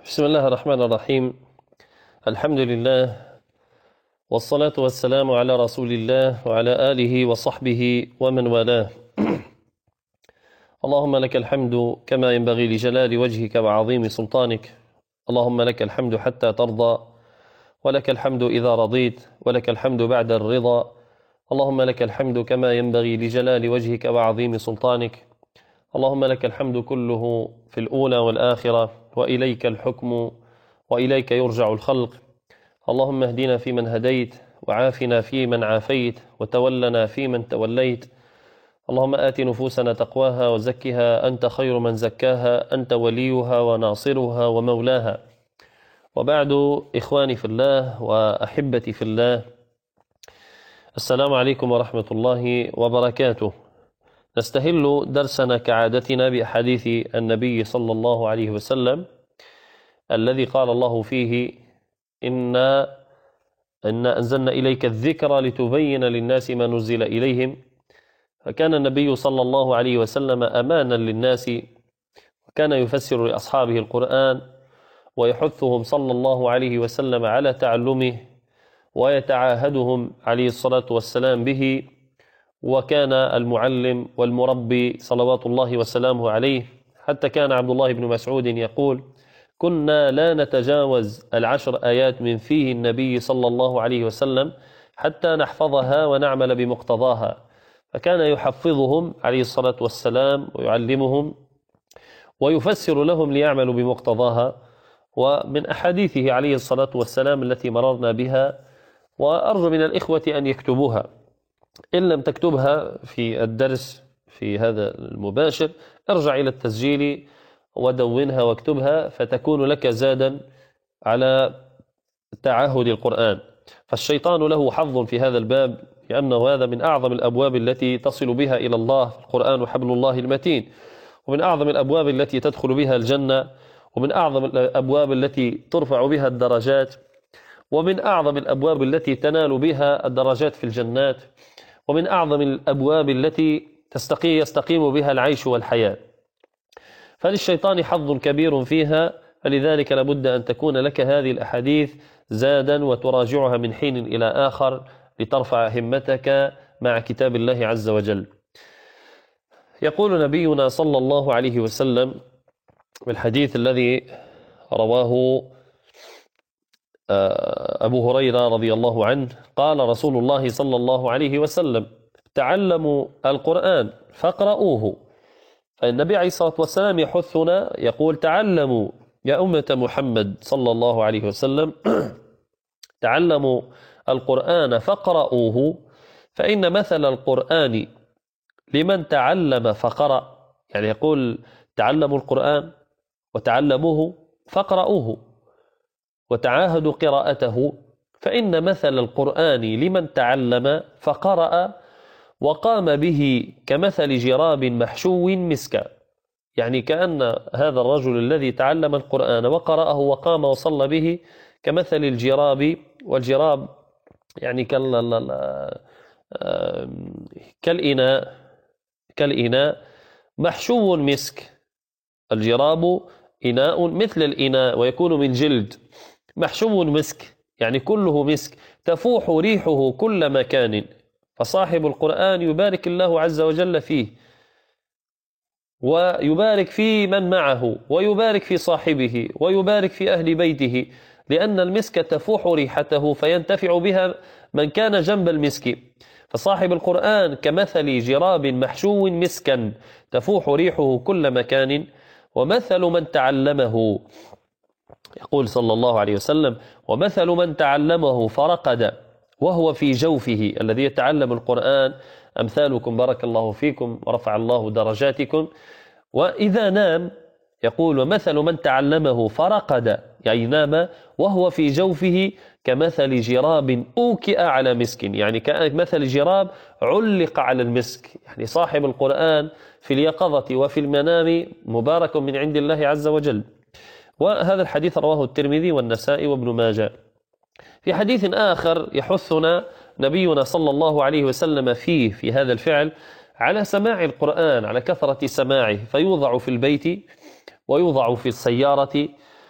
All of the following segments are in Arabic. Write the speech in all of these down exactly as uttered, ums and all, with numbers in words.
بسم الله الرحمن الرحيم. الحمد لله والصلاة والسلام على رسول الله وعلى آله وصحبه ومن والاه. اللهم لك الحمد كما ينبغي لجلال وجهك وعظيم سلطانك. اللهم لك الحمد حتى ترضى، ولك الحمد إذا رضيت، ولك الحمد بعد الرضا. اللهم لك الحمد كما ينبغي لجلال وجهك وعظيم سلطانك. اللهم لك الحمد كله في الأولى والآخرة، وإليك الحكم وإليك يرجع الخلق. اللهم اهدنا فيمن هديت، وعافنا فيمن عافيت، وتولنا فيمن توليت. اللهم آت نفوسنا تقواها وزكها، أنت خير من زكاها، أنت وليها وناصرها ومولاها. وبعد، إخواني في الله وأحبتي في الله، السلام عليكم ورحمة الله وبركاته. نستهل درسنا كعادتنا بأحاديث النبي صلى الله عليه وسلم الذي قال الله فيه: إنا إنا أنزلنا إليك الذكر لتبين للناس ما نزل إليهم. فكان النبي صلى الله عليه وسلم أمانا للناس، وكان يفسر لأصحابه القرآن ويحثهم صلى الله عليه وسلم على تعلمه، ويتعاهدهم عليه الصلاة والسلام به. وكان المعلم والمربي صلوات الله وسلامه عليه، حتى كان عبد الله بن مسعود يقول: كنا لا نتجاوز العشر آيات من فيه النبي صلى الله عليه وسلم حتى نحفظها ونعمل بمقتضاها. فكان يحفظهم عليه الصلاة والسلام ويعلمهم ويفسر لهم ليعملوا بمقتضاها. ومن أحاديثه عليه الصلاة والسلام التي مررنا بها، وأرجو من الإخوة أن يكتبوها، إن لم تكتبها في الدرس في هذا المباشر ارجع إلى التسجيل ودونها واكتبها، فتكون لك زادا على تعاهد القرآن. فالشيطان له حظ في هذا الباب، لأنه هذا من أعظم الأبواب التي تصل بها إلى الله. القرآن حبل الله المتين، ومن أعظم الأبواب التي تدخل بها الجنة، ومن أعظم الأبواب التي ترفع بها الدرجات، ومن أعظم الأبواب التي تنال بها الدرجات في الجنات، ومن أعظم الأبواب التي تستقي يستقيم بها العيش والحياة. فللشيطان حظ كبير فيها، فلذلك لابد أن تكون لك هذه الأحاديث زادا وتراجعها من حين إلى آخر لترفع همتك مع كتاب الله عز وجل. يقول نبينا صلى الله عليه وسلم بالحديث الذي رواه أبو هريرة رضي الله عنه، قال رسول الله صلى الله عليه وسلم: تعلموا القرآن فاقرؤوه. فالنبي عليه الصلاة والسلام يحثنا، يقول: تعلموا يا أمة محمد صلى الله عليه وسلم، تعلموا القرآن فاقرؤوه، فإن مثل القرآن لمن تعلم فقرأ. يعني يقول: تعلموا القرآن وتعلموه فاقرؤوه وتعاهدوا قراءته، فإن مثل القرآن لمن تعلم فقرأ وقام به كمثل جراب محشو مسكا. يعني كأن هذا الرجل الذي تعلم القرآن وقرأه وقام وصلى به كمثل الجراب، والجراب يعني كالإناء كالإناء محشو مسك. الجراب إناء مثل الإناء ويكون من جلد، محشو مسك يعني كله مسك، تفوح ريحه كل مكان. فصاحب القرآن يبارك الله عز وجل فيه، ويبارك في من معه، ويبارك في صاحبه، ويبارك في أهل بيته، لأن المسك تفوح ريحته فينتفع بها من كان جنب المسك. فصاحب القرآن كمثل جراب محشو مسكا تفوح ريحه كل مكان. ومثل من تعلمه، يقول صلى الله عليه وسلم: ومثل من تعلمه فرقد وهو في جوفه. الذي يتعلم القرآن أمثالكم بارك الله فيكم ورفع الله درجاتكم. وإذا نام، يقول: ومثل من تعلمه فرقد، يعني نام وهو في جوفه كمثل جراب أوكئ على مسك، يعني كمثل جراب علق على المسك. يعني صاحب القرآن في اليقظة وفي المنام مبارك من عند الله عز وجل. وهذا الحديث رواه الترمذي والنسائي وابن ماجه. في حديث آخر يحثنا نبينا صلى الله عليه وسلم فيه في هذا الفعل على سماع القرآن، على كثرة سماعه، فيوضع في البيت ويوضع في السيارة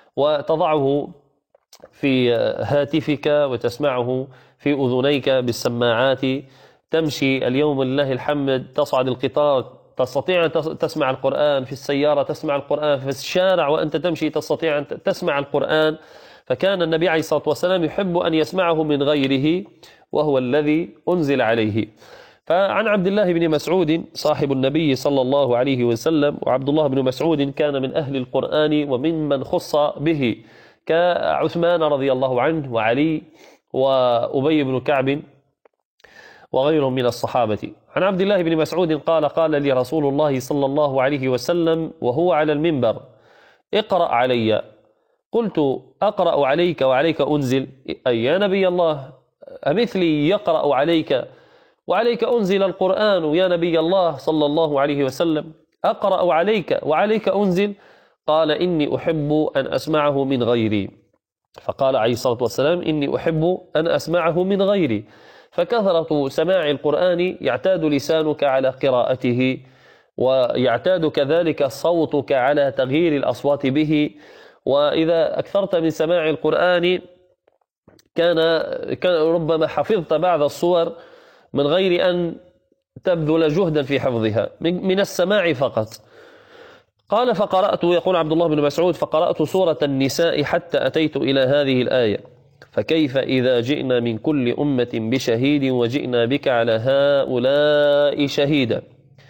وتضعه في هاتفك وتسمعه في أذنيك بالسماعات، تمشي اليوم لله الحمد، تصعد القطار تستطيع أن تسمع القرآن، في السيارة تسمع القرآن، في الشارع وأنت تمشي تستطيع أن تسمع القرآن. فكان النبي عليه الصلاة والسلام يحب أن يسمعه من غيره وهو الذي أنزل عليه. فعن عبد الله بن مسعود صاحب النبي صلى الله عليه وسلم، وعبد الله بن مسعود كان من أهل القرآن وممن خص به كعثمان رضي الله عنه وعلي وأبي بن كعب وغيرهم من الصحابة. عن عبد الله بن مسعود قال: قال لي رسول الله صلى الله عليه وسلم وهو على المنبر: اقرأ علي. قلت: أقرأ عليك وعليك أنزل؟ أي يا نبي الله، أمثلي يقرأ عليك وعليك أنزل القرآن يا نبي الله صلى الله عليه وسلم؟ أقرأ عليك وعليك أنزل؟ قال: إني أحب أن أسمعه من غيري. فقال عليه الصلاة والسلام: إني أحب أن أسمعه من غيري. فكثرة سماع القرآن يعتاد لسانك على قراءته، ويعتاد كذلك صوتك على تغيير الأصوات به. وإذا أكثرت من سماع القرآن كان كان ربما حفظت بعض الصور من غير أن تبذل جهدا في حفظها، من السماع فقط. قال: فقرأت، يقول عبد الله بن مسعود، فقرأت سورة النساء حتى أتيت إلى هذه الآية: فكيف إذا جئنا من كل أمة بشهيد وجئنا بك على هؤلاء شهيدا.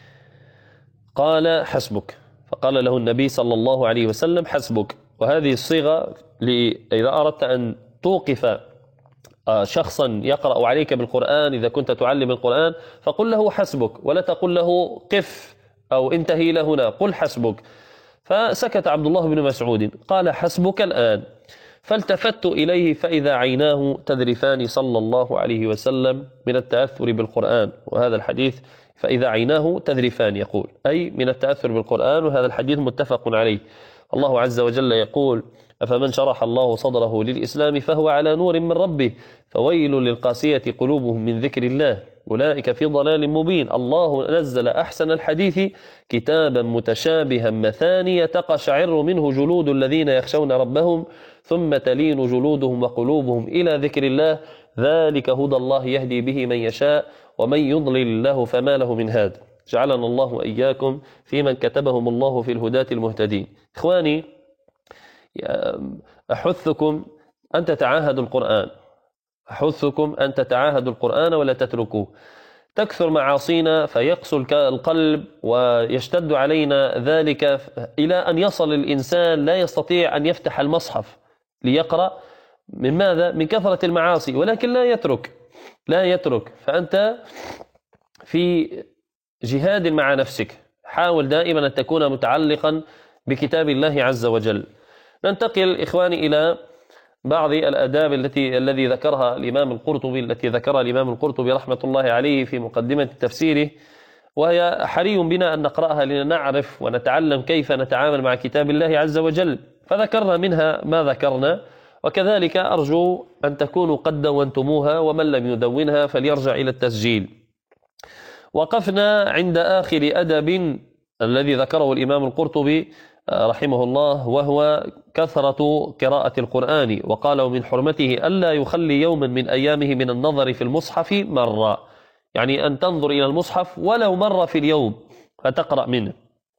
قال: حسبك. فقال له النبي صلى الله عليه وسلم: حسبك. وهذه الصيغة إذا أردت أن توقف شخصا يقرأ عليك بالقرآن، إذا كنت تعلم القرآن فقل له حسبك، ولا تقل له قف أو انتهي إلى هنا، قل حسبك. فسكت عبد الله بن مسعود، قال: حسبك الآن. فالتفت إليه فإذا عيناه تذرفان صلى الله عليه وسلم من التأثر بالقرآن. وهذا الحديث فإذا عيناه تذرفان يقول أي من التأثر بالقرآن، وهذا الحديث متفق عليه. الله عز وجل يقول: أفمن شرح الله صدره للإسلام فهو على نور من ربه فويل للقاسية قلوبهم من ذكر الله أولئك في ضلال مبين. الله نزل أحسن الحديث كتابا متشابها مثانية تقشعر منه جلود الذين يخشون ربهم ثم تلين جلودهم وقلوبهم إلى ذكر الله ذلك هدى الله يهدي به من يشاء ومن يضلل الله فما له من هاد. جعلنا الله وإياكم في من كتبهم الله في الهداة المهتدين. إخواني، أحثكم أن تتعاهدوا القرآن، أحثكم أن تتعاهدوا القرآن ولا تتركوه. تكثر معاصينا فيقسو القلب ويشتد علينا ذلك إلى أن يصل الإنسان لا يستطيع أن يفتح المصحف ليقرأ. من ماذا؟ من كثرة المعاصي، ولكن لا يترك لا يترك فأنت في جهاد مع نفسك. حاول دائما أن تكون متعلقا بكتاب الله عز وجل. ننتقل إخواني إلى بعض الآداب التي الذي ذكرها الإمام القرطبي التي ذكرها الإمام القرطبي رحمة الله عليه في مقدمة تفسيره، وهي حري بنا أن نقرأها لنعرف ونتعلم كيف نتعامل مع كتاب الله عز وجل. فذكرنا منها ما ذكرنا، وكذلك أرجو أن تكونوا قد دونتموها، ومن لم يدونها فليرجع إلى التسجيل. وقفنا عند آخر أدب الذي ذكره الإمام القرطبي رحمه الله، وهو كثرة قراءة القرآن. وقال: ومن حرمته ألا يخلي يوما من أيامه من النظر في المصحف مرة، يعني أن تنظر إلى المصحف ولو مرة في اليوم فتقرأ منه.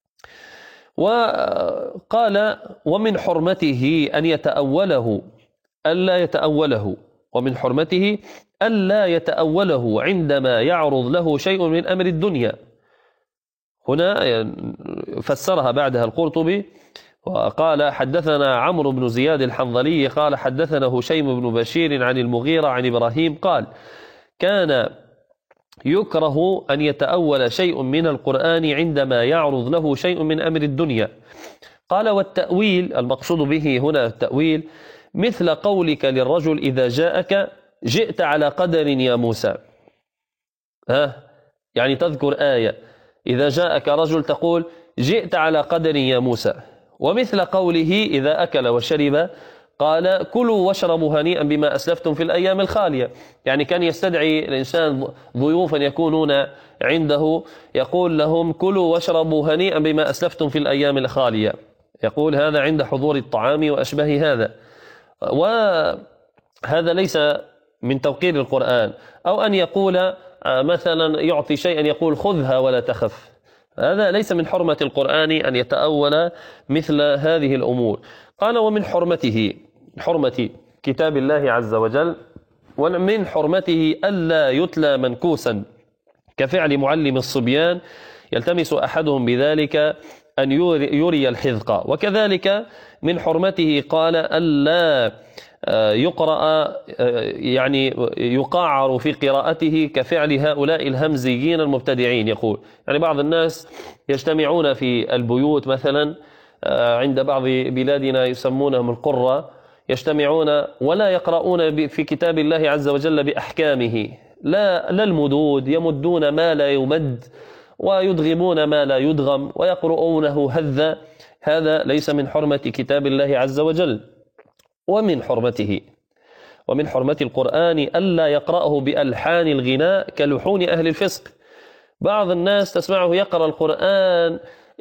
وقال: ومن حرمته أن يتأوله ألا يتأوله ومن حرمته ألا يتأوله عندما يعرض له شيء من أمر الدنيا. هنا فسرها بعدها القرطبي وقال: حدثنا عمرو بن زياد الحنظلي قال: حدثنا هشيم بن بشير عن المغيرة عن إبراهيم قال: كان يكره أن يتأول شيء من القرآن عندما يعرض له شيء من أمر الدنيا. قال: والتأويل المقصود به هنا التأويل مثل قولك للرجل إذا جاءك: جئت على قدر يا موسى. ها يعني تذكر آية، إذا جاءك رجل تقول: جئت على قدر يا موسى. ومثل قوله إذا أكل وشرب قال: كلوا واشربوا هنيئا بما أسلفتم في الأيام الخالية. يعني كان يستدعي الإنسان ضيوفا يكونون عنده يقول لهم: كلوا واشربوا هنيئا بما أسلفتم في الأيام الخالية. يقول هذا عند حضور الطعام وأشبه هذا، وهذا ليس من توقير القرآن. أو أن يقول مثلا يعطي شيئا يقول خذها ولا تخف، هذا ليس من حرمة القرآن أن يتأول مثل هذه الأمور. قال ومن حرمته، حرمة كتاب الله عز وجل، ومن حرمته ألا يتلى منكوسا كفعل معلم الصبيان يلتمس أحدهم بذلك أن يري الحذق. وكذلك من حرمته قال ألا يقرأ يعني يقاعر في قراءته كفعل هؤلاء الهمزيين المبتدعين. يقول يعني بعض الناس يجتمعون في البيوت مثلا عند بعض بلادنا يسمونهم القرة، يجتمعون ولا يقرؤون في كتاب الله عز وجل بأحكامه، لا لا المدود، يمدون ما لا يمد ويدغمون ما لا يدغم ويقرؤونه هذا، هذا ليس من حرمة كتاب الله عز وجل. ومن حرمته ومن حرمة القرآن ألا يقرأه بألحان الغناء كلحون أهل الفسق. بعض الناس تسمعه يقرأ القرآن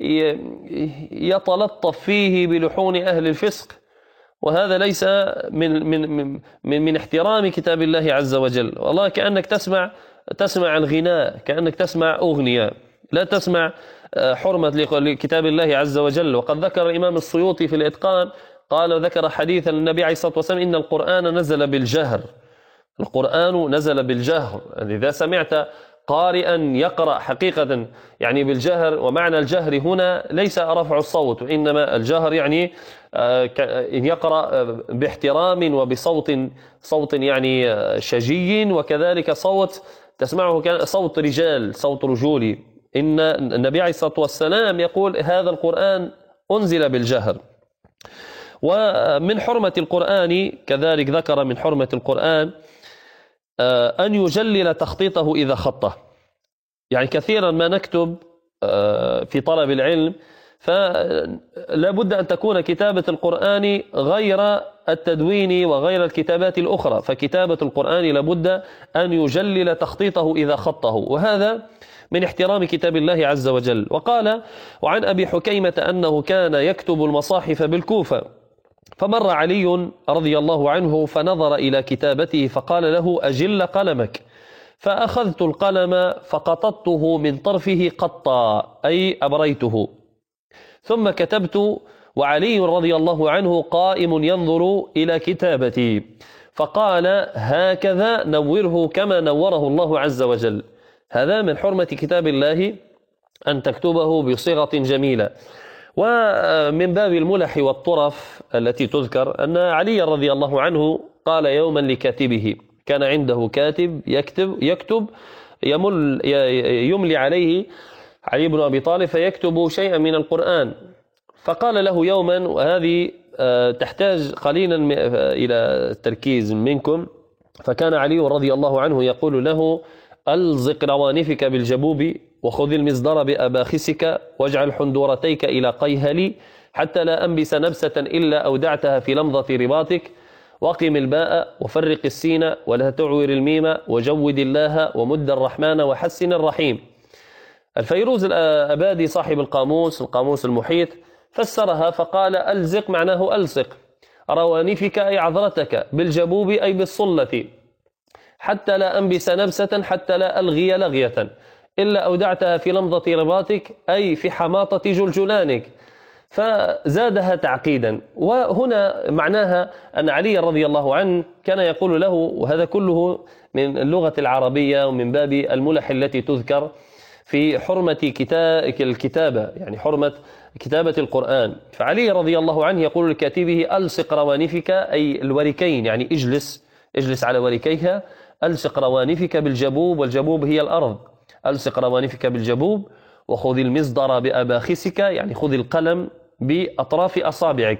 يتلطف فيه بلحون أهل الفسق، وهذا ليس من من من من احترام كتاب الله عز وجل. والله كأنك تسمع تسمع الغناء، كأنك تسمع أغنية، لا تسمع حرمة لكتاب الله عز وجل. وقد ذكر الإمام السيوطي في الإتقان قال ذكر حديثا للنبي عليه الصلاة والسلام إن القرآن نزل بالجهر، القرآن نزل بالجهر. إذا سمعت قارئا يقرأ حقيقة يعني بالجهر، ومعنى الجهر هنا ليس رفع الصوت، وإنما الجهر يعني إن يقرأ باحترام وبصوت صوت يعني شجي، وكذلك صوت تسمعه صوت رجال، صوت رجولي. إن النبي عليه الصلاة والسلام يقول هذا القرآن أنزل بالجهر. ومن حرمة القرآن كذلك ذكر من حرمة القرآن أن يجلل تخطيطه إذا خطه. يعني كثيرا ما نكتب في طلب العلم، فلا بد أن تكون كتابة القرآن غير التدوين وغير الكتابات الأخرى، فكتابة القرآن لابد أن يجلل تخطيطه إذا خطه، وهذا من احترام كتاب الله عز وجل. وقال وعن أبي حكيمة أنه كان يكتب المصاحف بالكوفة، فمر علي رضي الله عنه فنظر إلى كتابته فقال له أجل قلمك، فأخذت القلم فقططته من طرفه قطا أي أبريته، ثم كتبت وعلي رضي الله عنه قائم ينظر إلى كتابتي، فقال هكذا نوره كما نوره الله عز وجل. هذا من حرمة كتاب الله أن تكتبه بصيغة جميلة. ومن باب الملح والطرف التي تذكر أن علي رضي الله عنه قال يوما لكاتبه، كان عنده كاتب يكتب يكتب يمل يملي عليه علي بن أبي طالب فيكتب شيئا من القرآن، فقال له يوما، وهذه تحتاج قليلا إلى التركيز منكم، فكان علي رضي الله عنه يقول له ألزق روانفك بالجبوب وخذ المصدر بأباخسك واجعل حندورتيك إلى قيهلي حتى لا أنبس نبسة إلا أودعتها في لمضة رباطك، وقم الباء وفرق السين ولا تعور الميم وجود الله ومد الرحمن وحسن الرحيم. الفيروز الأبادي صاحب القاموس القاموس المحيط فسرها فقال ألزق معناه ألصق روانفك أي عذرتك بالجبوب أي بالصلة حتى لا أنبس نبسة حتى لا ألغي لغية إلا أودعتها في لمضة رباطك أي في حماطة جلجلانك، فزادها تعقيدا. وهنا معناها أن علي رضي الله عنه كان يقول له، وهذا كله من اللغة العربية ومن باب الملح التي تذكر في حرمة الكتابة، يعني حرمة كتابة القرآن. فعلي رضي الله عنه يقول لكاتبه ألصق روانفك أي الوركين، يعني اجلس اجلس على وركيها، ألصق روانفك بالجبوب، والجبوب هي الأرض، ألصق روانفك بالجبوب وخذ المصدر بأباخسك يعني خذ القلم بأطراف أصابعك،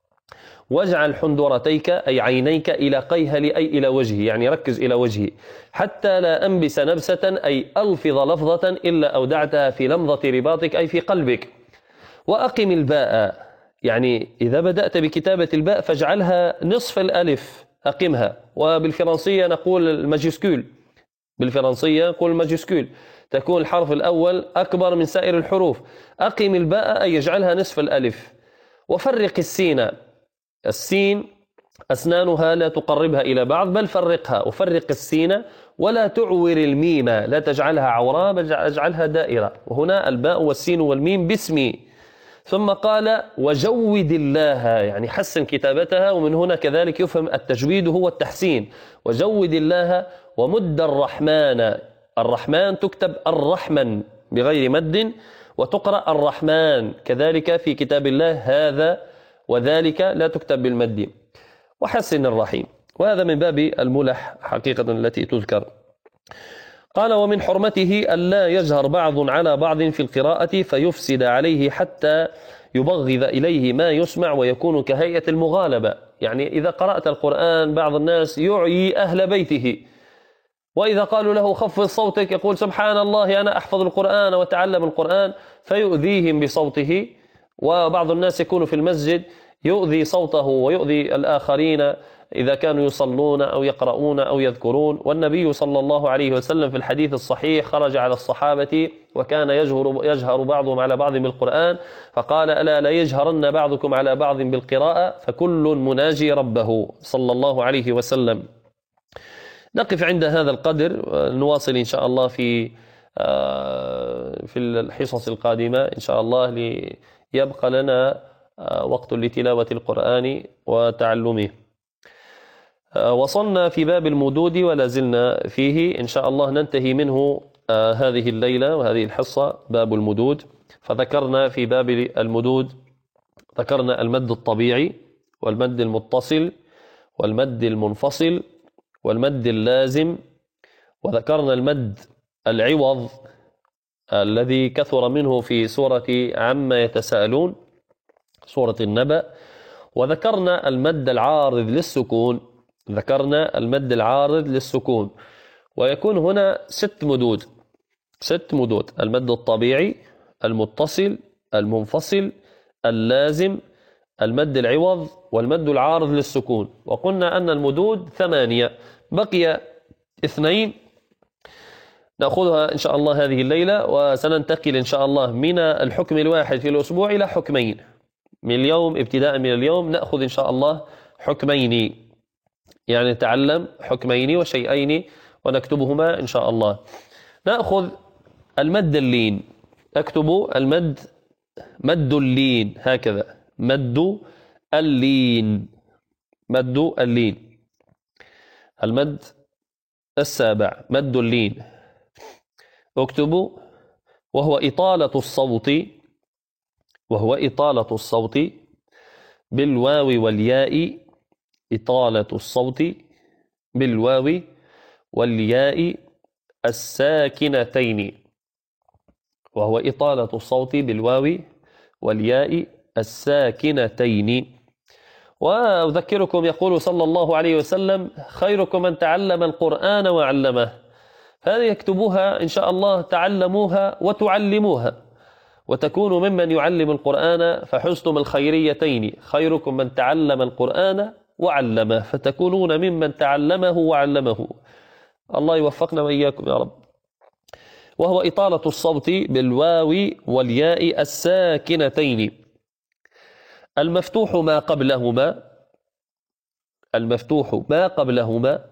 واجعل حندورتيك أي عينيك إلى قيهل أي إلى وجهه، يعني ركز إلى وجهه، حتى لا أنبس نبسة أي ألفظ لفظة إلا أودعتها في لمضة رباطك أي في قلبك، وأقم الباء يعني إذا بدأت بكتابة الباء فاجعلها نصف الألف أقمها، وبالفرنسية نقول الماجيسكول، بالفرنسية نقول الماجيسكول، تكون الحرف الأول أكبر من سائر الحروف. أقم الباء أي يجعلها نصف الألف، وفرق السين، السين أسنانها لا تقربها إلى بعض بل فرقها، وفرق السين ولا تعور الميم، لا تجعلها عوراء بل اجعلها دائرة. وهنا الباء والسين والميم باسمي. ثم قال وجود الله، يعني حسن كتابتها، ومن هنا كذلك يفهم التجويد هو التحسين. وجود الله ومد الرحمن، الرحمن تكتب الرحمن بغير مد وتقرأ الرحمن كذلك في كتاب الله، هذا وذلك لا تكتب بالمد. وحسن الرحيم، وهذا من باب الملح حقيقة التي تذكر. قال ومن حرمته ألا يجهر بعض على بعض في القراءة فيفسد عليه حتى يبغض إليه ما يسمع ويكون كهيئة المغالبة. يعني إذا قرأت القرآن بعض الناس يعيي أهل بيته، وإذا قالوا له خفض صوتك يقول سبحان الله أنا أحفظ القرآن وتعلم القرآن، فيؤذيهم بصوته. وبعض الناس يكون في المسجد يؤذي صوته ويؤذي الآخرين إذا كانوا يصلون أو يقرؤون أو يذكرون. والنبي صلى الله عليه وسلم في الحديث الصحيح خرج على الصحابة وكان يجهر, يجهر بعضهم على بعض بالقرآن، فقال ألا لا يجهرن بعضكم على بعض بالقراءة فكل مناجي ربه صلى الله عليه وسلم. نقف عند هذا القدر، نواصل إن شاء الله في في الحصص القادمة إن شاء الله، ليبقى لنا وقت لتلاوة القرآن وتعلمه. وصلنا في باب المدود ولا زلنا فيه إن شاء الله، ننتهي منه هذه الليلة وهذه الحصة باب المدود. فذكرنا في باب المدود ذكرنا المد الطبيعي والمد المتصل والمد المنفصل والمد اللازم، وذكرنا المد العوض الذي كثر منه في سورة عما يتساءلون، سورة النبأ. وذكرنا المد العارض للسكون، ذكرنا المد العارض للسكون، ويكون هنا ست مدود، ست مدود: المد الطبيعي، المتصل، المنفصل، اللازم، المد العوض، والمد العارض للسكون. وقلنا أن المدود ثمانية، بقي اثنين نأخذها إن شاء الله هذه الليلة، وسننتقل إن شاء الله من الحكم الواحد في الأسبوع إلى حكمين. من اليوم ابتداء من اليوم نأخذ إن شاء الله حكمين، يعني نتعلم حكمين وشيئين ونكتبهما إن شاء الله. نأخذ المد اللين، أكتب المد مد اللين هكذا، مد اللين، مد اللين. المد السابع مد اللين، اكتبوا وهو إطالة الصوت، وهو إطالة الصوت بالواو والياء، إطالة الصوت بالواو والياء الساكنتين، وهو إطالة الصوت بالواو والياء الساكنتين. وأذكركم يقول صلى الله عليه وسلم خيركم من تعلم القرآن وعلمه، هذه يكتبوها إن شاء الله، تعلموها وتعلموها وتكونوا ممن يعلم القرآن، فحزتم الخيريتين، خيركم من تعلم القرآن وعلمه، فتكونون ممن تعلمه وعلمه. الله يوفقنا وإياكم يا رب. وهو إطالة الصوت بالواو والياء الساكنتين، المفتوح ما قبلهما، المفتوح ما قبلهما،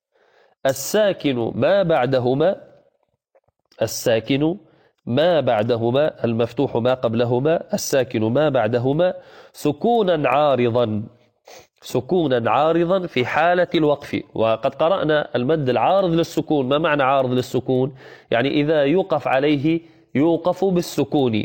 الساكن ما بعدهما، الساكن ما بعدهما، المفتوح ما قبلهما، الساكن ما بعدهما، سكونا عارضا، سكونا عارضا في حالة الوقف. وقد قرأنا المد العارض للسكون. ما معنى عارض للسكون؟ يعني إذا يوقف عليه يوقف بالسكون،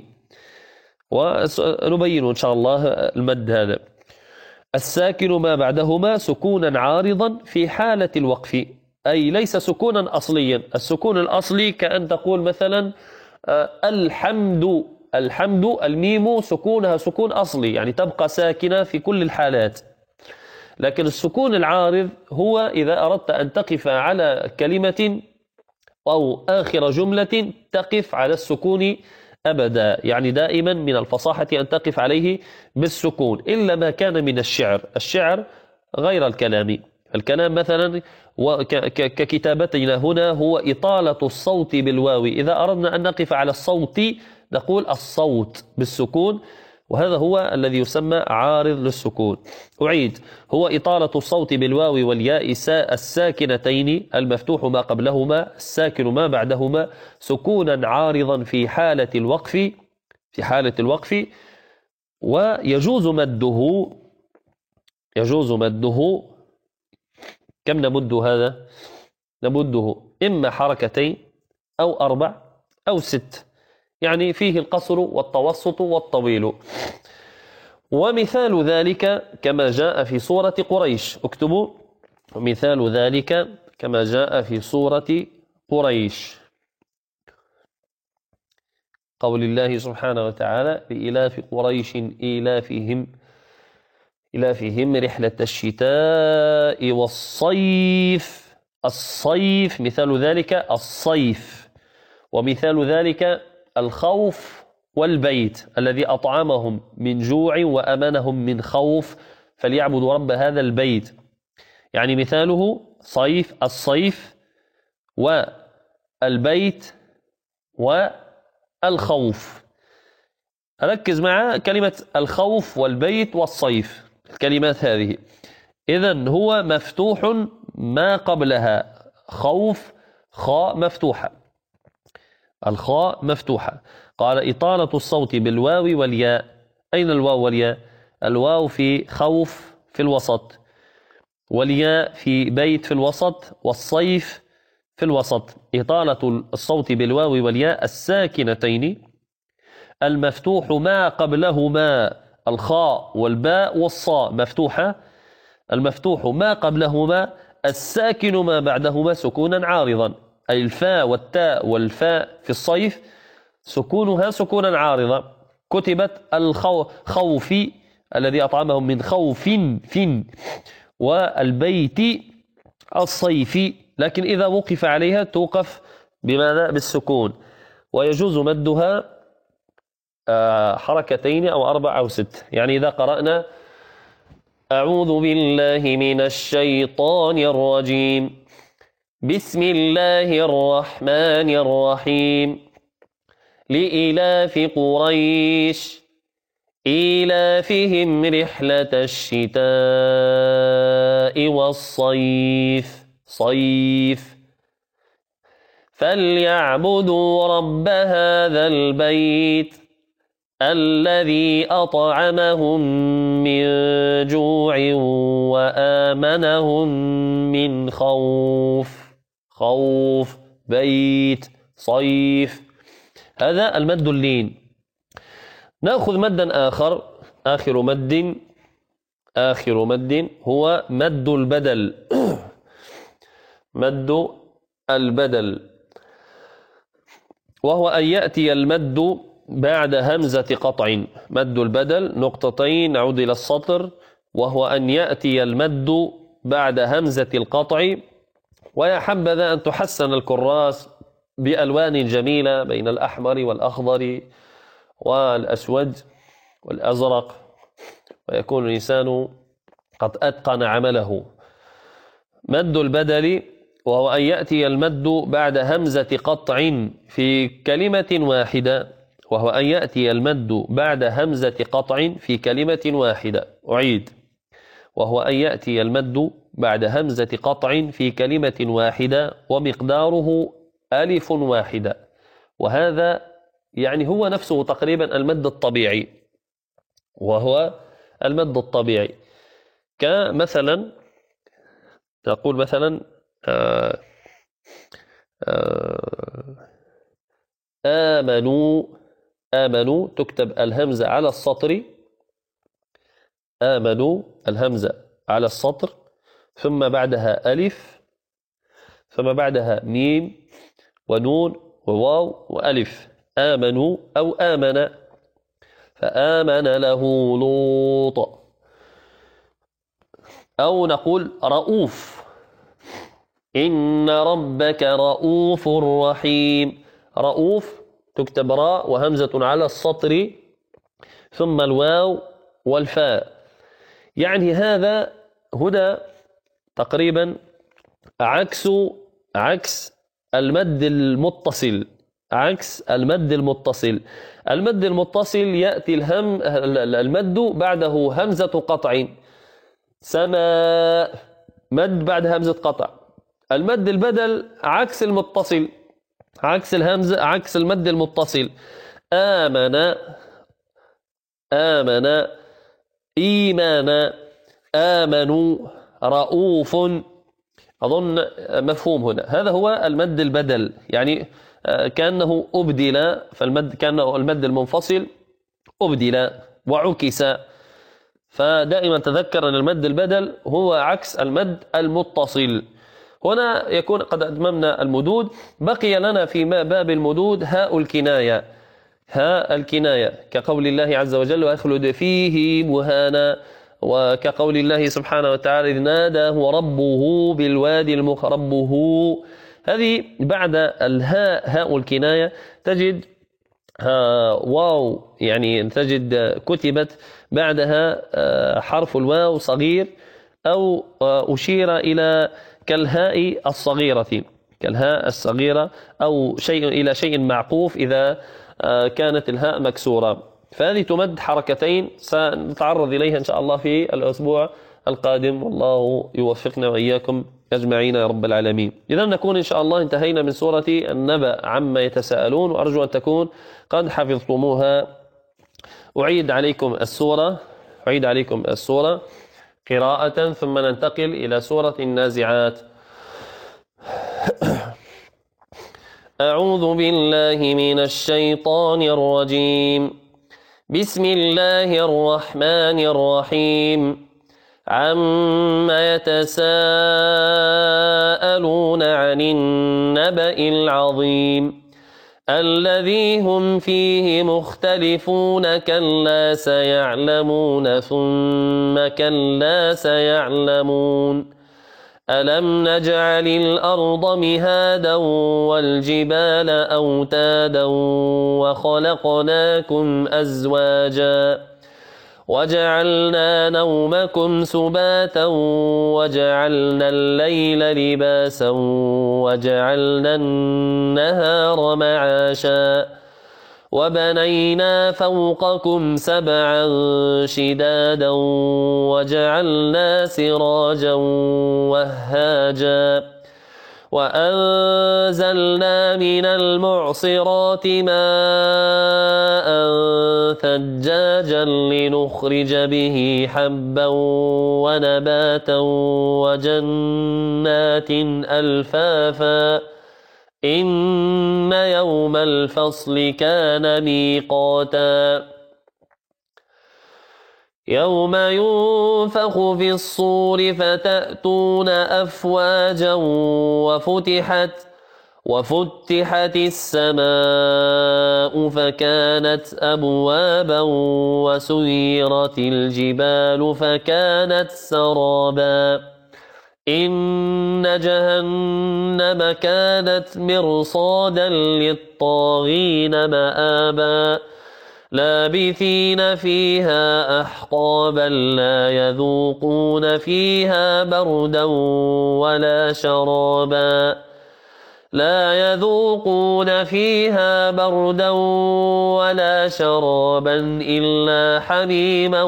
ونبين إن شاء الله المد هذا. الساكن ما بعدهما سكونا عارضا في حالة الوقف، أي ليس سكونا أصليا. السكون الأصلي كأن تقول مثلا الحمد، الحمد الميم سكونها سكون أصلي، يعني تبقى ساكنة في كل الحالات. لكن السكون العارض هو إذا أردت أن تقف على كلمة أو آخر جملة تقف على السكون أبدا، يعني دائما من الفصاحة أن تقف عليه بالسكون، إلا ما كان من الشعر. الشعر غير الكلام. الكلام مثلا ككتابتنا هنا هو إطالة الصوت بالواو، إذا أردنا أن نقف على الصوت نقول الصوت بالسكون، وهذا هو الذي يسمى عارض للسكون. أعيد: هو إطالة الصوت بالواو والياء الساكنتين، المفتوح ما قبلهما الساكن ما بعدهما، سكونا عارضا في حالة الوقف في حالة الوقف ويجوز مده يجوز مده كم نمد هذا؟ نمده إما حركتين أو أربع أو ست، يعني فيه القصر والتوسط والطويل. ومثال ذلك كما جاء في سورة قريش، اكتبوا: مثال ذلك كما جاء في سورة قريش، قول الله سبحانه وتعالى: لإلاف قريش إيلافهم إيلافهم رحلة الشتاء والصيف. الصيف مثال ذلك الصيف. ومثال ذلك الخوف والبيت الذي أطعمهم من جوع وأمنهم من خوف فليعبدوا رب هذا البيت، يعني مثاله صيف الصيف والبيت والخوف. ركز مع كلمة الخوف والبيت والصيف، الكلمات هذه. إذن هو مفتوح ما قبلها، خوف خاء مفتوحة، الخاء مفتوحة. قال: إطالة الصوت بالواو والياء. أين الواو والياء؟ الواو في خوف في الوسط، والياء في بيت في الوسط، والصيف في الوسط. إطالة الصوت بالواو والياء الساكنتين، المفتوح ما قبلهما الخاء والباء والصاء مفتوحة، المفتوح ما قبلهما الساكن ما بعدهما سكونا عارضا، أي الفاء والتاء والفاء في الصيف سكونها سكونا عارضا. كتبت الخوف الذي أطعمهم من خوف فن، والبيت الصيف، لكن إذا وقف عليها توقف بماذا؟ بالسكون. ويجوز مدها حركتين أو أربع أو ست، يعني إذا قرأنا: أعوذ بالله من الشيطان الرجيم، بسم الله الرحمن الرحيم، لإلاف قريش إيلافهم رحلة الشتاء والصيف صيف فليعبدوا رب هذا البيت الذي أطعمهم من جوع وآمنهم من خوف خوف بيت صيف. هذا المد اللين. نأخذ مدا آخر، آخر مد آخر مد هو مد البدل مد البدل، وهو أن يأتي المد بعد همزة قطع. مد البدل نقطتين، نعود إلى السطر، وهو أن يأتي المد بعد همزة القطع. ويا حبذا أن تحسن الكراس بألوان جميلة بين الأحمر والأخضر والأسود والأزرق، ويكون الإنسان قد أتقن عمله. مد البدل وهو أن يأتي المد بعد همزة قطع في كلمة واحدة وهو أن يأتي المد بعد همزة قطع في كلمة واحدة. أعيد: وهو أن يأتي المد بعد همزة قطع في كلمة واحدة ومقداره ألف واحدة، وهذا يعني هو نفسه تقريبا المد الطبيعي، وهو المد الطبيعي. كمثلا تقول مثلا آه آه آمنوا آمنوا تكتب الهمزة على السطر، آمنوا الهمزة على السطر، ثم بعدها ألف، ثم بعدها ميم ونون وواو وألف. آمنوا أو آمن، فآمن له لوط. أو نقول رؤوف، إن ربك رؤوف رحيم. رؤوف تكتب راء وهمزة على السطر ثم الواو والفاء. يعني هذا هنا تقريبا عكس عكس المد المتصل. عكس المد المتصل. المد المتصل يأتي الهم المد بعده همزة قطع، سماء، مد بعد همزة قطع. المد البدل عكس المتصل، عكس الهمزة، عكس المد المتصل. آمن، آمن، إيمانا، آمنوا، رؤوف. أظن مفهوم هنا. هذا هو المد البدل، يعني كأنه أبدل، فالمد كأنه المد المنفصل أبدل وعكس. فدائما تذكر أن المد البدل هو عكس المد المتصل. هنا يكون قد أتممنا المدود. بقي لنا في باب المدود هاء الكناية. هاء الكناية كقول الله عز وجل وأخلد فيه مهانا، وكقول الله سبحانه وتعالى إذ ناداه ربه بالوادي المقدس. ربه، هذه بعد الهاء هاء الكناية تجد واو، يعني تجد كتبت بعدها حرف الواو صغير أو أشير إلى كالهاء الصغيرة، كالهاء الصغيرة أو شيء إلى شيء معقوف إذا كانت الهاء مكسورة. فهذه تمد حركتين سنتعرض إليها إن شاء الله في الأسبوع القادم، والله يوفقنا وإياكم أجمعين يا رب العالمين. إذا نكون إن شاء الله انتهينا من سورة النبأ عما يتساءلون، وأرجو أن تكون قد حفظتموها. أعيد عليكم السورة، أعيد عليكم السورة قراءة ثم ننتقل إلى سورة النازعات. أعوذ بالله من الشيطان الرجيم. بسم الله الرحمن الرحيم. عما يتساءلون عن النبأ العظيم الذي هم فيه مختلفون كلا سيعلمون ثم كلا سيعلمون ألم نجعل الأرض مهادا والجبال أوتادا وخلقناكم أزواجا وجعلنا نومكم سباتا وجعلنا الليل لباسا وجعلنا النهار معاشا وبنينا فوقكم سبعا شدادا وجعلنا سراجا وهاجا وأنزلنا من المعصرات ماء ثجاجا لنخرج به حبا ونباتا وجنات ألفافا إن يوم الفصل كان ميقاتا يوم ينفخ في الصور فتأتون أفواجا وفتحت وفتحت السماء فكانت أبوابا وسيرت الجبال فكانت سرابا إن جهنم كانت مرصادا للطاغين مآبا لابثين فيها أحقابا لا يذوقون فيها بردا ولا شرابا لا يذوقون فيها بردا ولا شرابا إلا حميما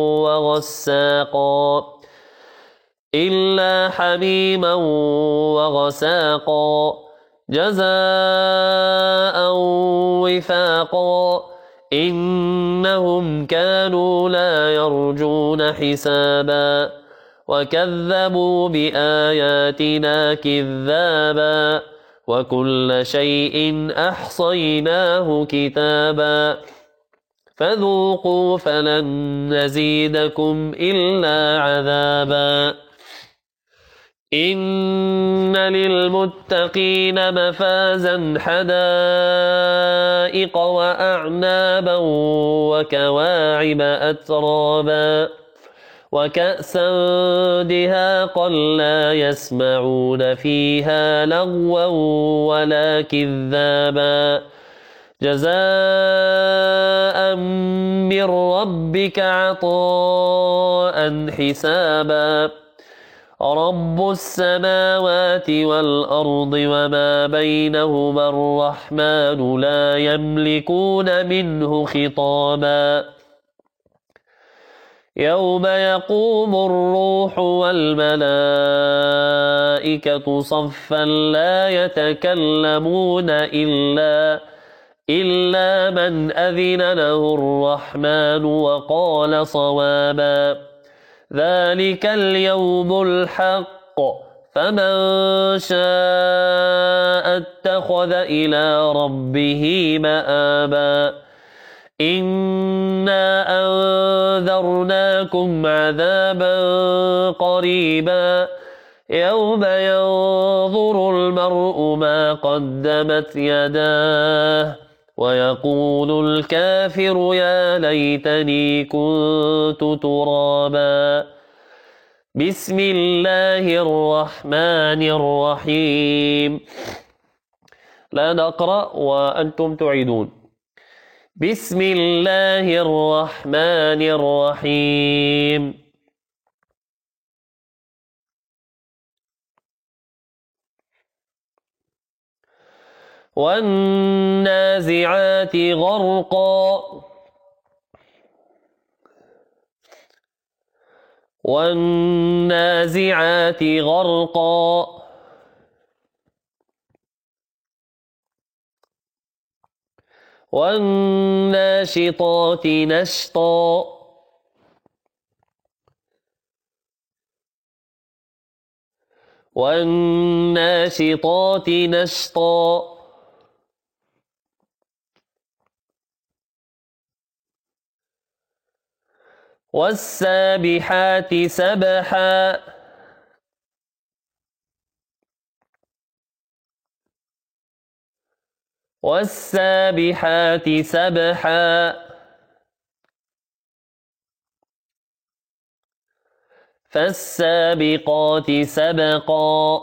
وغساقا إلا حميما وغساقا جزاء وفاقا إنهم كانوا لا يرجون حسابا وكذبوا بآياتنا كذابا وكل شيء أحصيناه كتابا فذوقوا فلن نزيدكم إلا عذابا إن للمتقين مفازا حدائق وأعنابا وكواعب أترابا وكأسا دهاقا لا يسمعون فيها لغوا ولا كذابا جزاء من ربك عطاء حسابا رب السماوات والأرض وما بينهما الرحمن لا يملكون منه خطابا يوم يقوم الروح والملائكة صفا لا يتكلمون إلا إلا من أذن له الرحمن وقال صوابا ذلك اليوم الحق فمن شاء اتخذ إلى ربه مآبا إنا أنذرناكم عذابا قريبا يوم ينظر المرء ما قدمت يداه ويقول الكافر يا ليتني كنت ترابا بسم الله الرحمن الرحيم. لا نقرأ وأنتم تعيدون. بسم الله الرحمن الرحيم. والنازعات غرقا والنازعات غرقا والناشطات نشطا والناشطات نشطا والسابحات سبحا والسابحات سبحا فالسابقات سبقا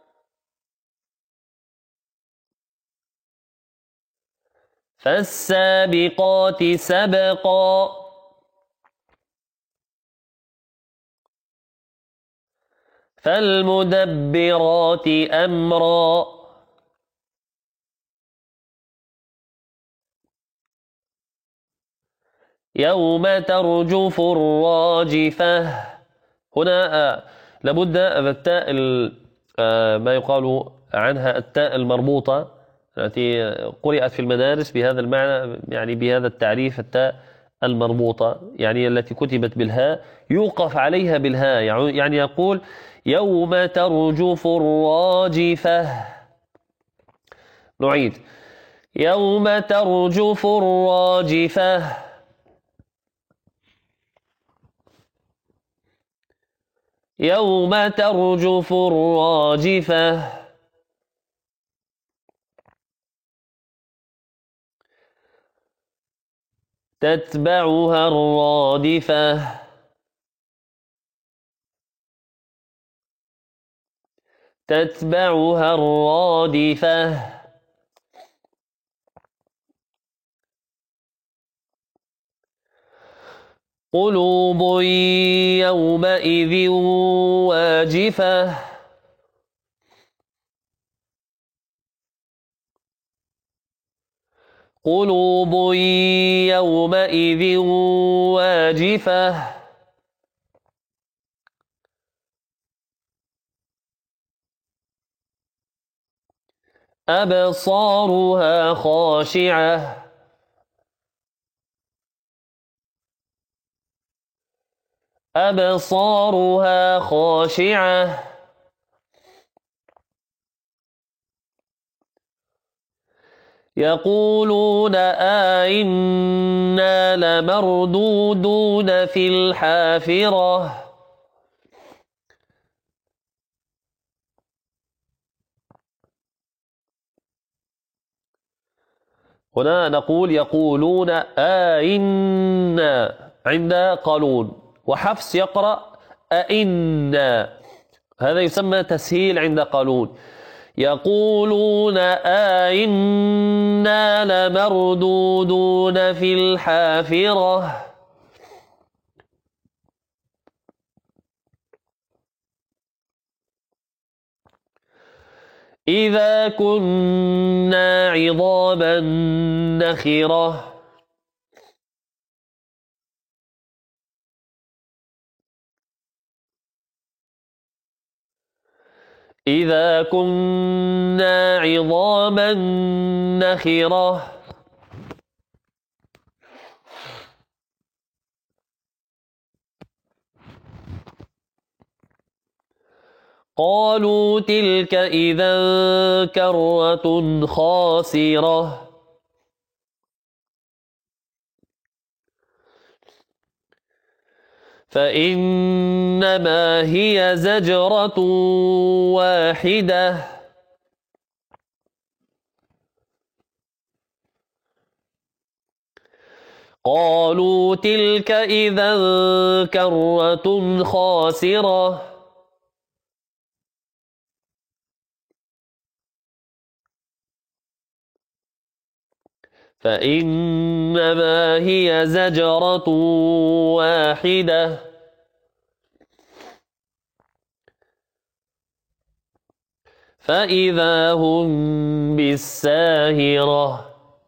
فالسابقات سبقا فالمدبرات أمرا يوم ترجف الراجفة. هنا آه لابد التاء آه ما يقال عنها التاء المربوطة التي قرأت في المدارس بهذا المعنى، يعني بهذا التعريف، التاء المربوطة يعني التي كتبت بالهاء يوقف عليها بالهاء، يعني يقول يوم ترجف الراجفة. نعيد يوم ترجف الراجفة يوم ترجف الراجفة تتبعها الرادفة تتبعها الرادفة قلوب يومئذ واجفة قلوب يومئذ واجفة أبصارها خاشعة أبصارها خاشعة يقولون أئنا لمردودون في الحافرة هنا نقول يقولون أئنا عند قالون، وحفص يقرأ أئنا، هذا يسمى تسهيل عند قالون. يقولون أئنا لمردودون في الحافرة إذا كنا عظاما نخرة إذا كنا عظاما نخرة قالوا تلك إذا كرة خاسرة فإنما هي زجرة واحدة قالوا تلك إذا كرة خاسرة فإنما هي زجرة واحدة فإذا هم بالساهرة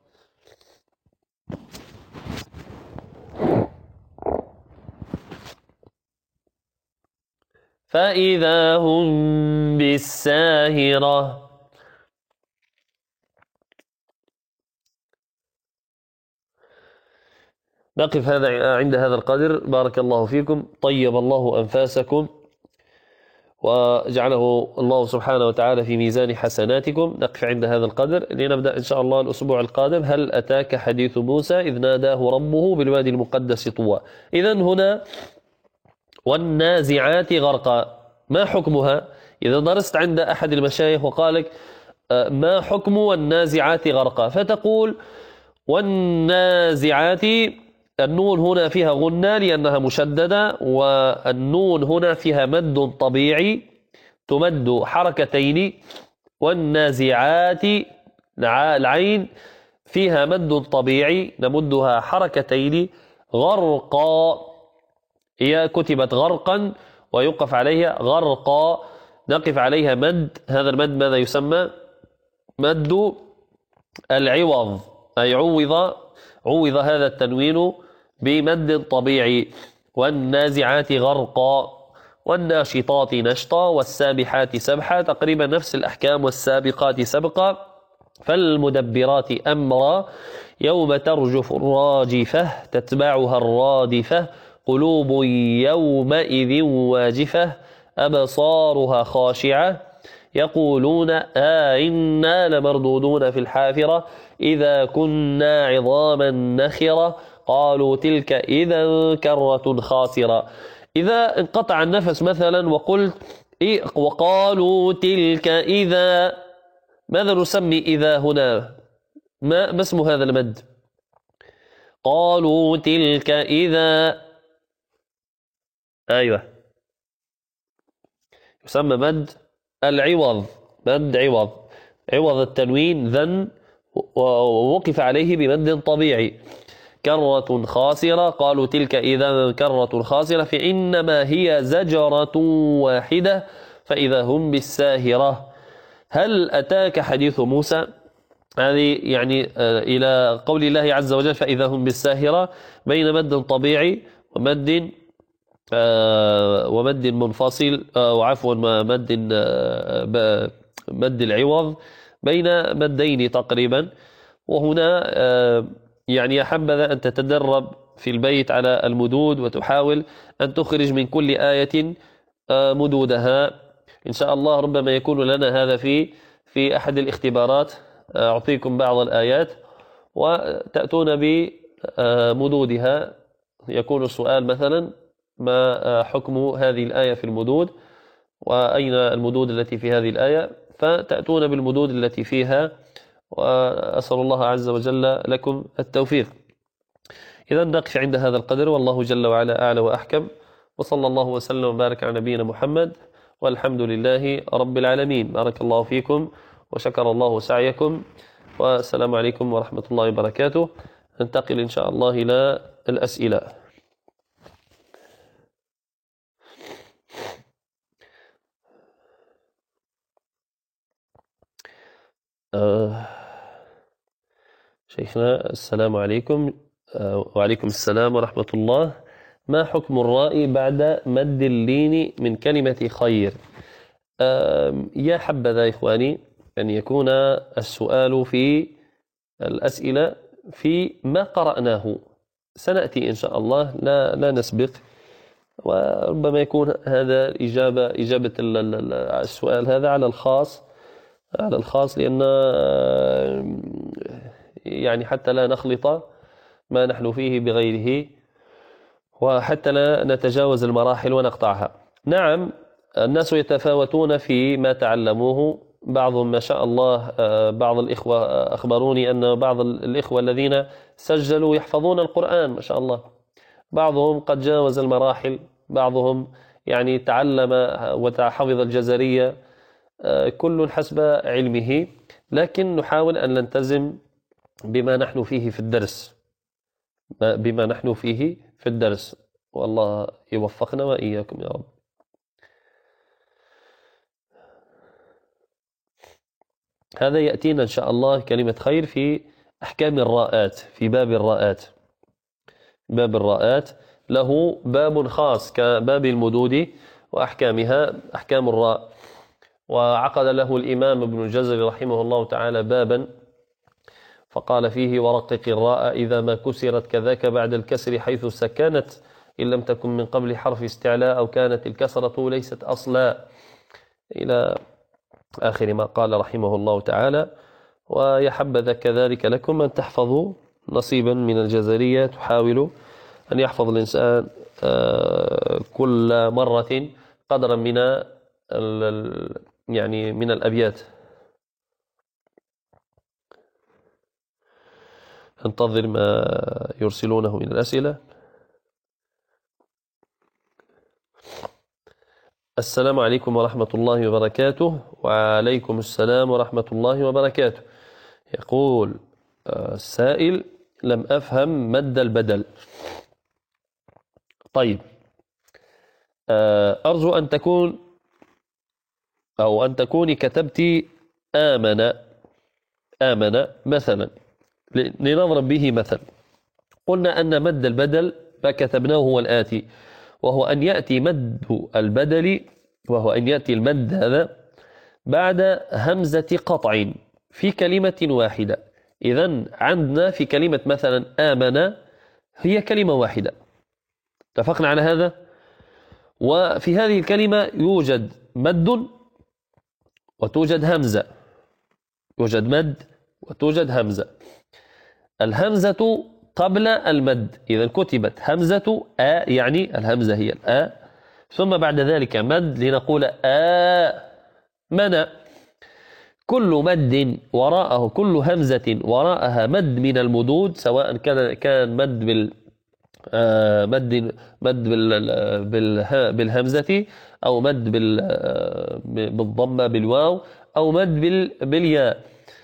فإذا هم بالساهرة نقف هذا عند هذا القدر. بارك الله فيكم، طيب الله أنفاسكم وجعله الله سبحانه وتعالى في ميزان حسناتكم. نقف عند هذا القدر لنبدأ إن شاء الله الأسبوع القادم. هل أتاك حديث موسى إذ ناداه ربه بالوادي المقدس طوى. إذن هنا والنازعات غرقا، ما حكمها؟ إذا درست عند أحد المشايخ وقال لك ما حكم والنازعات غرقا، فتقول والنازعات، النون هنا فيها غنة لأنها مشددة، والنون هنا فيها مد طبيعي تمد حركتين، والنازعات العين فيها مد طبيعي نمدها حركتين. غرقا هي كتبت غرقا ويوقف عليها غرقا، نقف عليها مد. هذا المد ماذا يسمى؟ مد العوض، أي عوض عوض هذا التنوين بمد طبيعي. والنازعات غرقا والناشطات نشطا والسابحات سبحا، تقريبا نفس الأحكام. والسابقات سبقا فالمدبرات أمرا يوم ترجف الراجفة تتبعها الرادفة قلوب يومئذ واجفة أبصارها خاشعة يقولون آئنا لمردودون في الحافرة إذا كنا عظاما نخرة قالوا تلك إذا كرة خاسرة. إذا انقطع النفس مثلا وقلت وقالوا تلك إذا، ماذا نسمي إذا هنا؟ ما, ما اسم هذا المد؟ قالوا تلك إذا، أيوة، يسمى مد العوض، مد عوض، عوض التنوين ذن ووقف عليه بمد طبيعي. كرة خاسرة قالوا تلك إذا كرة خاسرة فإنما هي زجرة واحدة فإذا هم بالساهرة. هل أتاك حديث موسى؟ هذه يعني إلى قول الله عز وجل فإذا هم بالساهرة، بين مد طبيعي ومد ومد منفصل، وعفوا مد مد العوض بين مدين تقريبا. وهنا يعني يا حبذا أن تتدرب في البيت على المدود وتحاول أن تخرج من كل آية مدودها إن شاء الله. ربما يكون لنا هذا في في أحد الاختبارات، أعطيكم بعض الآيات وتأتون بمدودها. يكون السؤال مثلا ما حكم هذه الآية في المدود، وأين المدود التي في هذه الآية، فتأتون بالمدود التي فيها، وأسأل الله عز وجل لكم التوفيق. إذا نقف عند هذا القدر، والله جل وعلا أعلى وأحكم، وصلى الله وسلم وبارك على نبينا محمد، والحمد لله رب العالمين. بارك الله فيكم وشكر الله سعيكم، والسلام عليكم ورحمة الله وبركاته. ننتقل إن شاء الله إلى الأسئلة. آه شيخنا السلام عليكم. آه وعليكم السلام ورحمة الله. ما حكم الراء بعد مد اللين من كلمة خير؟ آه يا حبذا إخواني أن يكون السؤال في الأسئلة في ما قرأناه، سنأتي إن شاء الله، لا لا نسبق، وربما يكون هذا إجابة إجابة السؤال هذا على الخاص على الخاص لأن يعني حتى لا نخلط ما نحن فيه بغيره، وحتى لا نتجاوز المراحل ونقطعها. نعم، الناس يتفاوتون في ما تعلموه، بعضهم ما شاء الله، بعض الإخوة أخبروني أن بعض الإخوة الذين سجلوا يحفظون القرآن ما شاء الله، بعضهم قد جاوز المراحل، بعضهم يعني تعلم وحفظ الجزرية، كل حسب علمه، لكن نحاول أن نلتزم بما نحن فيه في الدرس بما نحن فيه في الدرس والله يوفقنا وإياكم يا رب. هذا يأتينا إن شاء الله كلمة خير في أحكام الراءات، في باب الراءات. باب الراءات له باب خاص كباب المدود وأحكامها، أحكام الراء، وعقد له الإمام ابن الجزري رحمه الله تعالى بابا فقال فيه: ورقق الراء إذا ما كسرت كذاك بعد الكسر حيث سكنت، إن لم تكن من قبل حرف استعلاء أو كانت الكسرة ليست أصلا، إلى آخر ما قال رحمه الله تعالى. ويحبذ كذلك لكم أن تحفظوا نصيبا من الجزرية، تحاولوا أن يحفظ الإنسان كل مرة قدرا من يعني من الأبيات. انتظر ما يرسلونه من الأسئلة. السلام عليكم ورحمة الله وبركاته. وعليكم السلام ورحمة الله وبركاته. يقول السائل: لم أفهم مد البدل. طيب، أرجو أن تكون أو أن تكوني كتبتي آمن آمن مثلا، لنضرب به مثل. قلنا أن مد البدل ما كتبناه هو الآتي، وهو أن يأتي مد البدل وهو أن يأتي المد هذا بعد همزة قطع في كلمة واحدة. إذن عندنا في كلمة مثلا آمن هي كلمة واحدة، اتفقنا على هذا؟ وفي هذه الكلمة يوجد مد وتوجد همزة، يوجد مد وتوجد همزة. الهمزة قبل المد، إذا كتبت همزة آ، يعني الهمزة هي الآ، ثم بعد ذلك مد لنقول آ من. كل مد وراءه، كل همزة وراءها مد من المدود، سواء كان كان مد بال آه مد مد بال بالهمزة، أو مد بال بالضمة بالواو، أو مد بال بالياء.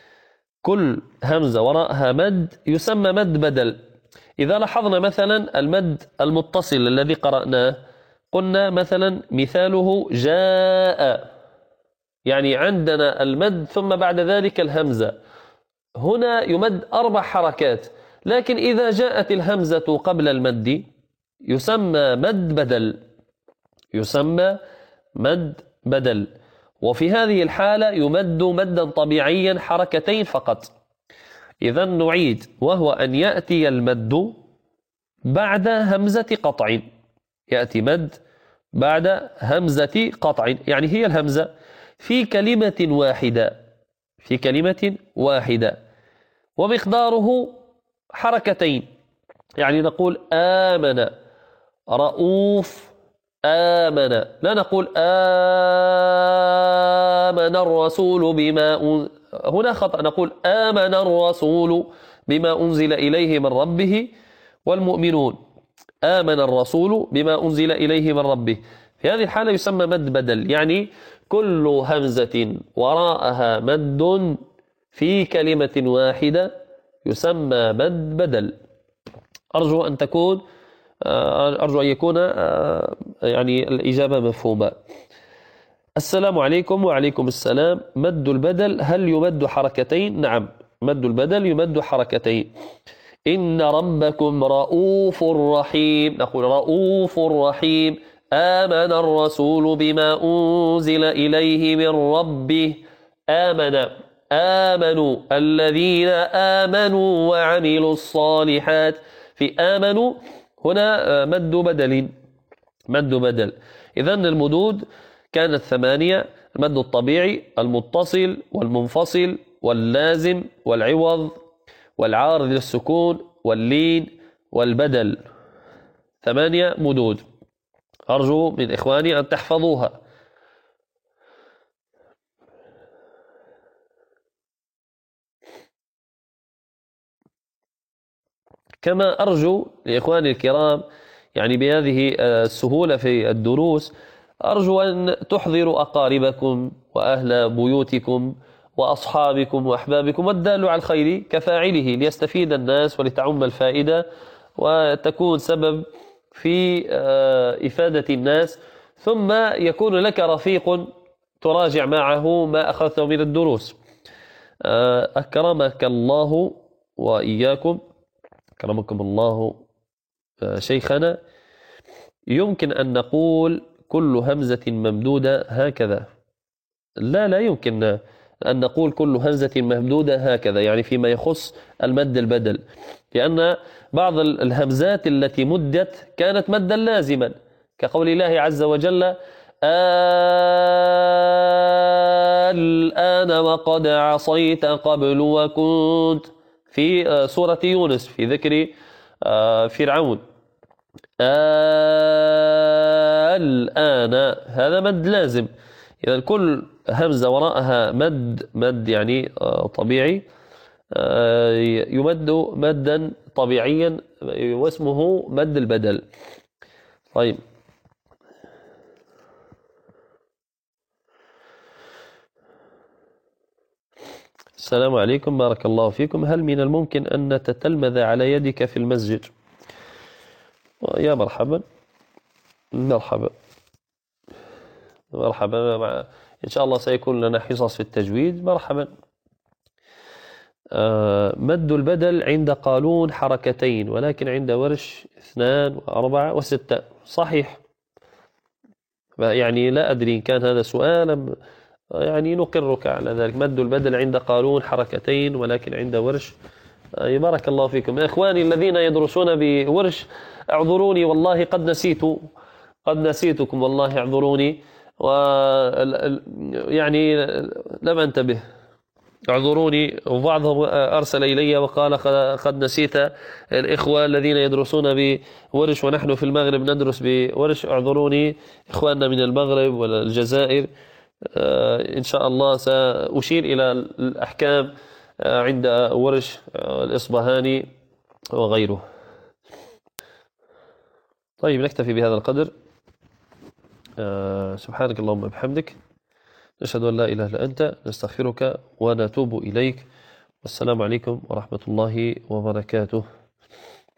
كل همزة وراءها مد يسمى مد بدل. إذا لاحظنا مثلا المد المتصل الذي قرأناه، قلنا مثلا مثاله جاء، يعني عندنا المد ثم بعد ذلك الهمزة، هنا يمد أربع حركات، لكن إذا جاءت الهمزة قبل المد يسمى مد بدل، يسمى مد بدل. وفي هذه الحالة يمد مدا طبيعيا حركتين فقط. إذا نعيد، وهو أن يأتي المد بعد همزة قطع، يأتي مد بعد همزة قطع، يعني هي الهمزة في كلمة واحدة، في كلمة واحدة، ومقداره حركتين. يعني نقول آمن رؤوف آمن، لا نقول آمن الرسول بما أن... هنا خطأ، نقول آمن الرسول بما أنزل إليه من ربه والمؤمنون، آمن الرسول بما أنزل إليه من ربه. في هذه الحالة يسمى مد بدل، يعني كل همزة وراءها مد في كلمة واحدة يسمى مد بدل. أرجو أن تكون أرجو أن يكون يعني الإجابة مفهومة. السلام عليكم. وعليكم السلام. مد البدل هل يمد حركتين؟ نعم، مد البدل يمد حركتين. إن ربكم رؤوف رحيم، نقول رؤوف رحيم. آمن الرسول بما أنزل إليه من ربه. آمن، آمنوا الذين آمنوا وعملوا الصالحات. في آمنوا هنا مد بدل، مد بدل. إذن المدود كانت ثمانية: المد الطبيعي، المتصل، والمنفصل، واللازم، والعوض، والعارض للسكون، واللين، والبدل. ثمانية مدود، أرجو من إخواني أن تحفظوها. كما أرجو لإخواني الكرام يعني بهذه السهولة في الدروس، أرجو أن تحضروا أقاربكم وأهل بيوتكم وأصحابكم وأحبابكم، والدال على الخير كفاعله، ليستفيد الناس ولتعم الفائدة وتكون سبب في إفادة الناس، ثم يكون لك رفيق تراجع معه ما أخذته من الدروس. أكرمك الله وإياكم، أكرمكم الله شيخنا. يمكن أن نقول كل همزة ممدودة هكذا؟ لا، لا يمكن أن نقول كل همزة ممدودة هكذا، يعني فيما يخص المد البدل، لأن بعض الهمزات التي مدت كانت مدا لازما، كقول الله عز وجل: الآن وقد عصيت قبل وكنت، في سورة يونس في ذكر فرعون. الآن هذا مد لازم. إذا كل همزة وراءها مد، مد يعني طبيعي، يمد مدا طبيعيا واسمه مد البدل. طيب، السلام عليكم، بارك الله فيكم. هل من الممكن أن نتتلمذ على يدك في المسجد؟ يا مرحبا، مرحبا مرحبا مع... إن شاء الله سيكون لنا حصص في التجويد. مرحبا. آه مد البدل عند قالون حركتين، ولكن عند ورش اثنان وأربعة وستة. صحيح، يعني لا أدري إن كان هذا سؤالا، يعني نقرك على ذلك. مد البدل عند قالون حركتين، ولكن عند ورش. آه بارك الله فيكم. إخواني الذين يدرسون بورش، اعذروني والله قد نسيت، قد نسيتكم والله، اعذروني، و يعني لم أنتبه، اعذروني. وبعضهم أرسل إلي وقال قد نسيت الإخوة الذين يدرسون بورش ونحن في المغرب ندرس بورش. اعذروني إخواننا من المغرب والجزائر. إن شاء الله سأشير إلى الأحكام عند ورش الإصبهاني وغيره. طيب، نكتفي بهذا القدر. سبحانك اللهم وبحمدك، نشهد أن لا إله إلا أنت، نستغفرك ونتوب إليك. والسلام عليكم ورحمة الله وبركاته.